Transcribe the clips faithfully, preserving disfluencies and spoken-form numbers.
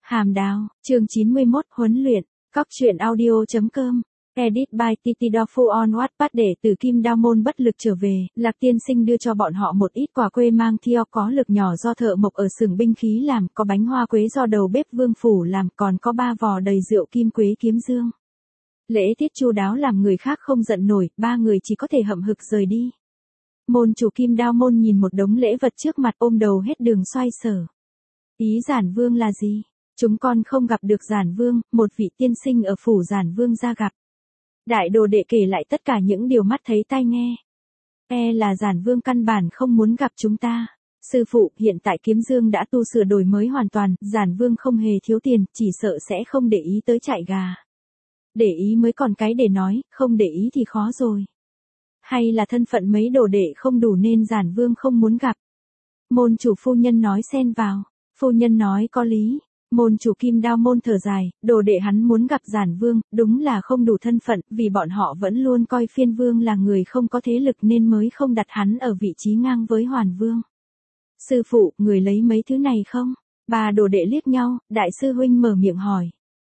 Hàm Đào, chương chín mươi mốt, huấn luyện, cóc truyện audio chấm com, edit by Titi Dofu on Wattpad. Để từ Kim Đao Môn bất lực trở về, Lạc Tiên Sinh đưa cho bọn họ một ít quà quê mang theo có lực nhỏ do thợ mộc ở xưởng binh khí làm, có bánh hoa quế do đầu bếp Vương Phủ làm, còn có ba vò đầy rượu kim quế kiếm dương. Lễ tiết chu đáo làm người khác không giận nổi, ba người chỉ có thể hậm hực rời đi. Môn chủ Kim Đao Môn nhìn một đống lễ vật trước mặt ôm đầu hết đường xoay sở. Ý Giản Vương là gì? Chúng con không gặp được Giản Vương, một vị tiên sinh ở phủ Giản Vương ra gặp. Đại đồ đệ kể lại tất cả những điều mắt thấy tai nghe. E là Giản Vương căn bản không muốn gặp chúng ta. Sư phụ, hiện tại kiếm dương đã tu sửa đổi mới hoàn toàn, Giản Vương không hề thiếu tiền, chỉ sợ sẽ không để ý tới chạy gà. Để ý mới còn cái để nói, không để ý thì khó rồi. Hay là thân phận mấy đồ đệ không đủ nên Giản Vương không muốn gặp. Môn chủ phu nhân nói xen vào. Phu nhân nói có lý. Môn chủ Kim Đao Môn thở dài, đồ đệ hắn muốn gặp Giản Vương, đúng là không đủ thân phận, vì bọn họ vẫn luôn coi Phiên Vương là người không có thế lực nên mới không đặt hắn ở vị trí ngang với Hoàn Vương. Sư phụ, người lấy mấy thứ này không? Ba đồ đệ liếc nhau, đại sư huynh mở miệng hỏi.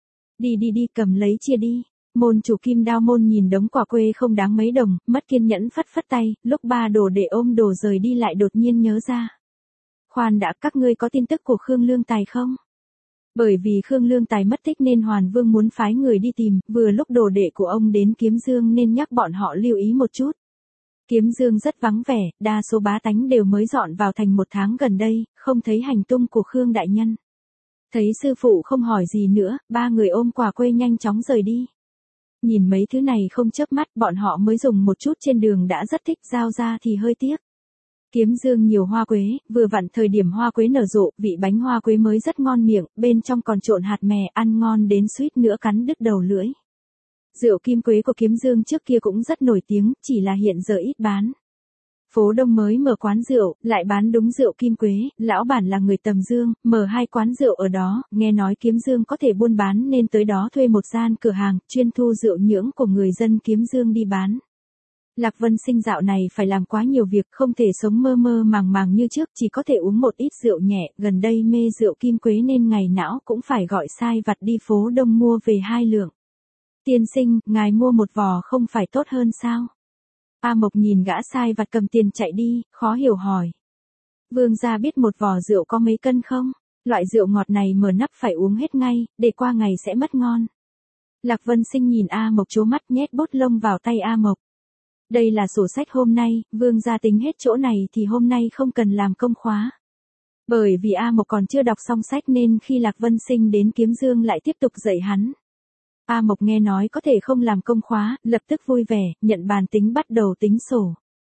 Đi đi đi, cầm lấy chia đi. Môn chủ Kim Đao Môn nhìn đống quà quê không đáng mấy đồng, mất kiên nhẫn phất phất tay, lúc ba đồ đệ ôm đồ rời đi lại đột nhiên nhớ ra. Khoan đã, các ngươi có tin tức của Khương Lương Tài không? Bởi vì Khương Lương Tài mất tích nên Hoàn Vương muốn phái người đi tìm, vừa lúc đồ đệ của ông đến Kiếm Dương nên nhắc bọn họ lưu ý một chút. Kiếm Dương rất vắng vẻ, đa số bá tánh đều mới dọn vào thành một tháng gần đây, không thấy hành tung của Khương Đại Nhân. Thấy sư phụ không hỏi gì nữa, ba người ôm quà quê nhanh chóng rời đi. Nhìn mấy thứ này không chớp mắt, bọn họ mới dùng một chút trên đường đã rất thích, giao ra thì hơi tiếc. Kiếm Dương nhiều hoa quế, vừa vặn thời điểm hoa quế nở rộ, vị bánh hoa quế mới rất ngon miệng, bên trong còn trộn hạt mè, ăn ngon đến suýt nữa cắn đứt đầu lưỡi. Rượu kim quế của Kiếm Dương trước kia cũng rất nổi tiếng, chỉ là hiện giờ ít bán. Phố Đông mới mở quán rượu, lại bán đúng rượu kim quế, lão bản là người Tầm Dương, mở hai quán rượu ở đó, nghe nói Kiếm Dương có thể buôn bán nên tới đó thuê một gian cửa hàng, chuyên thu rượu nhưỡng của người dân Kiếm Dương đi bán. Lạc Vân Sinh dạo này phải làm quá nhiều việc, không thể sống mơ mơ màng màng như trước, chỉ có thể uống một ít rượu nhẹ, gần đây mê rượu kim quế nên ngày não cũng phải gọi sai vặt đi phố Đông mua về hai lượng. Tiên sinh, ngài mua một vò không phải tốt hơn sao? A Mộc nhìn gã sai vặt cầm tiền chạy đi, khó hiểu hỏi. Vương gia biết một vò rượu có mấy cân không? Loại rượu ngọt này mở nắp phải uống hết ngay, để qua ngày sẽ mất ngon. Lạc Vân Sinh nhìn A Mộc trố mắt nhét bút lông vào tay A Mộc. Đây là sổ sách hôm nay, Vương gia tính hết chỗ này thì hôm nay không cần làm công khóa. Bởi vì A Mộc còn chưa đọc xong sách nên khi Lạc Vân Sinh đến Kiếm Dương lại tiếp tục dạy hắn. A Mộc nghe nói có thể không làm công khóa, lập tức vui vẻ, nhận bàn tính bắt đầu tính sổ.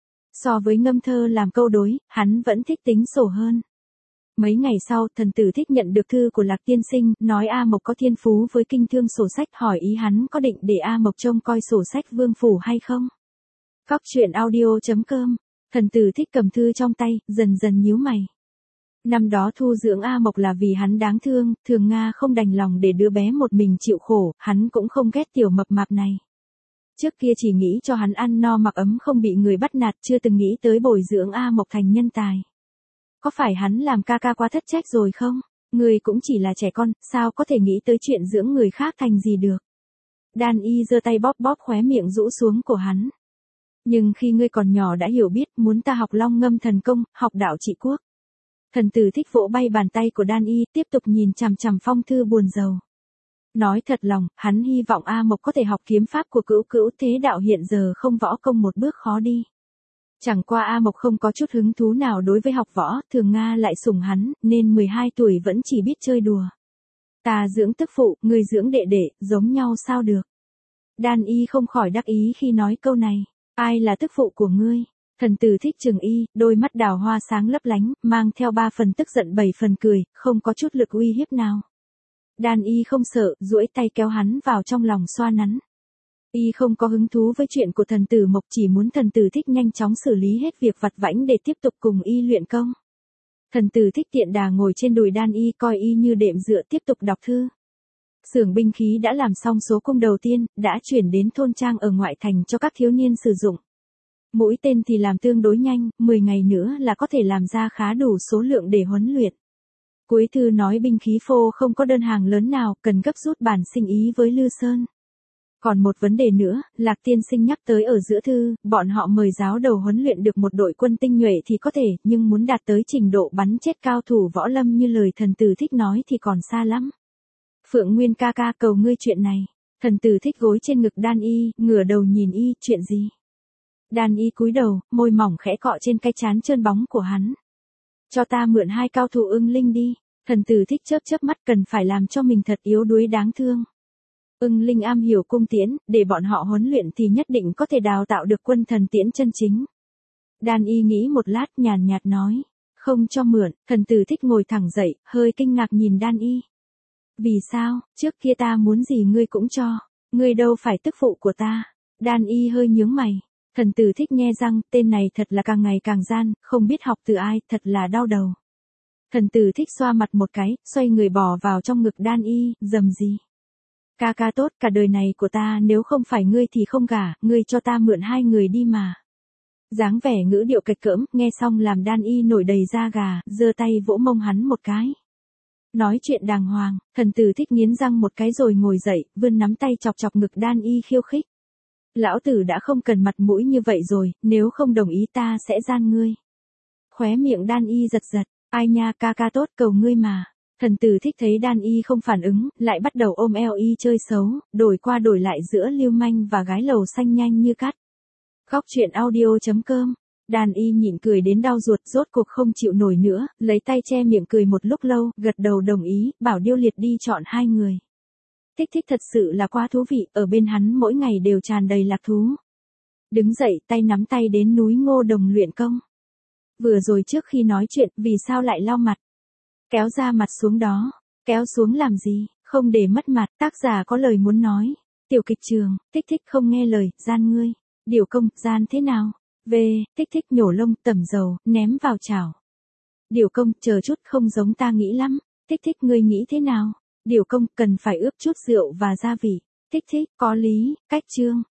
So với ngâm thơ làm câu đối, hắn vẫn thích tính sổ hơn. Mấy ngày sau, thần tử Thích nhận được thư của Lạc Tiên Sinh, nói A Mộc có thiên phú với kinh thương sổ sách, hỏi ý hắn có định để A Mộc trông coi sổ sách Vương Phủ hay không. Cóc truyện audio chấm com, thần tử Thích cầm thư trong tay, dần dần nhíu mày. Năm đó thu dưỡng A Mộc là vì hắn đáng thương, Thường Nga không đành lòng để đứa bé một mình chịu khổ, hắn cũng không ghét tiểu mập mạp này. Trước kia chỉ nghĩ cho hắn ăn no mặc ấm không bị người bắt nạt, chưa từng nghĩ tới bồi dưỡng A Mộc thành nhân tài. Có phải hắn làm ca ca quá thất trách rồi không? Người cũng chỉ là trẻ con, sao có thể nghĩ tới chuyện dưỡng người khác thành gì được? Đan Y giơ tay bóp bóp khóe miệng rũ xuống của hắn. Nhưng khi ngươi còn nhỏ đã hiểu biết, muốn ta học long ngâm thần công, học đạo trị quốc. Thần tử Thích vỗ bay bàn tay của Đan Y, tiếp tục nhìn chằm chằm phong thư buồn rầu. Nói thật lòng, hắn hy vọng A Mộc có thể học kiếm pháp của Cửu Cửu Thế Đạo, hiện giờ không võ công một bước khó đi. Chẳng qua A Mộc không có chút hứng thú nào đối với học võ, Thường Nga lại sủng hắn, nên mười hai tuổi vẫn chỉ biết chơi đùa. Ta dưỡng tức phụ, người dưỡng đệ đệ, giống nhau sao được. Đan Y không khỏi đắc ý khi nói câu này. Ai là tức phụ của ngươi? Thần tử Thích trừng Y, đôi mắt đào hoa sáng lấp lánh, mang theo ba phần tức giận bảy phần cười, không có chút lực uy hiếp nào. Đan Y không sợ, duỗi tay kéo hắn vào trong lòng xoa nắn. Y không có hứng thú với chuyện của thần tử Mộc, chỉ muốn thần tử Thích nhanh chóng xử lý hết việc vặt vãnh để tiếp tục cùng Y luyện công. Thần tử Thích tiện đà ngồi trên đùi Đan Y, coi Y như đệm dựa tiếp tục đọc thư. Xưởng binh khí đã làm xong số cung đầu tiên, đã chuyển đến thôn trang ở ngoại thành cho các thiếu niên sử dụng. Mũi tên thì làm tương đối nhanh, mười ngày nữa là có thể làm ra khá đủ số lượng để huấn luyện. Cuối thư nói binh khí phô không có đơn hàng lớn nào, cần gấp rút bản sinh ý với Lư Sơn. Còn một vấn đề nữa, Lạc tiên sinh nhắc tới ở giữa thư, bọn họ mời giáo đầu huấn luyện được một đội quân tinh nhuệ thì có thể, nhưng muốn đạt tới trình độ bắn chết cao thủ võ lâm như lời thần tử thích nói thì còn xa lắm. Phượng Nguyên ca ca cầu ngươi chuyện này. Thần tử thích gối trên ngực Đan Y, ngửa đầu nhìn y, chuyện gì? Đan Y cúi đầu, môi mỏng khẽ cọ trên cái trán trơn bóng của hắn. Cho ta mượn hai cao thủ ưng linh đi. Thần tử thích chớp chớp mắt, cần phải làm cho mình thật yếu đuối đáng thương. Ưng linh am hiểu cung tiễn, để bọn họ huấn luyện thì nhất định có thể đào tạo được quân thần tiễn chân chính. Đan Y nghĩ một lát nhàn nhạt nói. Không cho mượn. Thần tử thích ngồi thẳng dậy, hơi kinh ngạc nhìn Đan Y. Vì sao, trước kia ta muốn gì ngươi cũng cho, ngươi đâu phải tức phụ của ta. Đan Y hơi nhướng mày. Thần tử thích nghe răng, tên này thật là càng ngày càng gian, không biết học từ ai, thật là đau đầu. Thần tử thích xoa mặt một cái, xoay người bỏ vào trong ngực Đan Y, rầm gì. Ca ca tốt, cả đời này của ta nếu không phải ngươi thì không gả, ngươi cho ta mượn hai người đi mà. Dáng vẻ ngữ điệu kịch cỡm, nghe xong làm Đan Y nổi đầy da gà, giơ tay vỗ mông hắn một cái. Nói chuyện đàng hoàng, thần tử thích nghiến răng một cái rồi ngồi dậy, vươn nắm tay chọc chọc ngực Đan Y khiêu khích. Lão tử đã không cần mặt mũi như vậy rồi, nếu không đồng ý ta sẽ gian ngươi. Khóe miệng Đan Y giật giật, ai nha ca ca tốt cầu ngươi mà. Thần tử thích thấy Đan Y không phản ứng, lại bắt đầu ôm eo y chơi xấu, đổi qua đổi lại giữa lưu manh và gái lầu xanh nhanh như cắt. Góc truyện audio chấm com. Đan Y nhịn cười đến đau ruột, rốt cuộc không chịu nổi nữa, lấy tay che miệng cười một lúc lâu, gật đầu đồng ý, bảo Điêu Liệt đi chọn hai người. Thích thích thật sự là quá thú vị, ở bên hắn mỗi ngày đều tràn đầy lạc thú. Đứng dậy, tay nắm tay đến núi Ngô Đồng luyện công. Vừa rồi trước khi nói chuyện, vì sao lại lau mặt? Kéo ra mặt xuống đó. Kéo xuống làm gì, không để mất mặt, tác giả có lời muốn nói. Tiểu kịch trường, thích thích không nghe lời, gian ngươi. Điều công, gian thế nào? Về, thích thích nhổ lông, tẩm dầu, ném vào chảo. Điều công, chờ chút không giống ta nghĩ lắm. Thích thích ngươi nghĩ thế nào? Điều công, cần phải ướp chút rượu và gia vị. Thích thích, có lý, cách chương.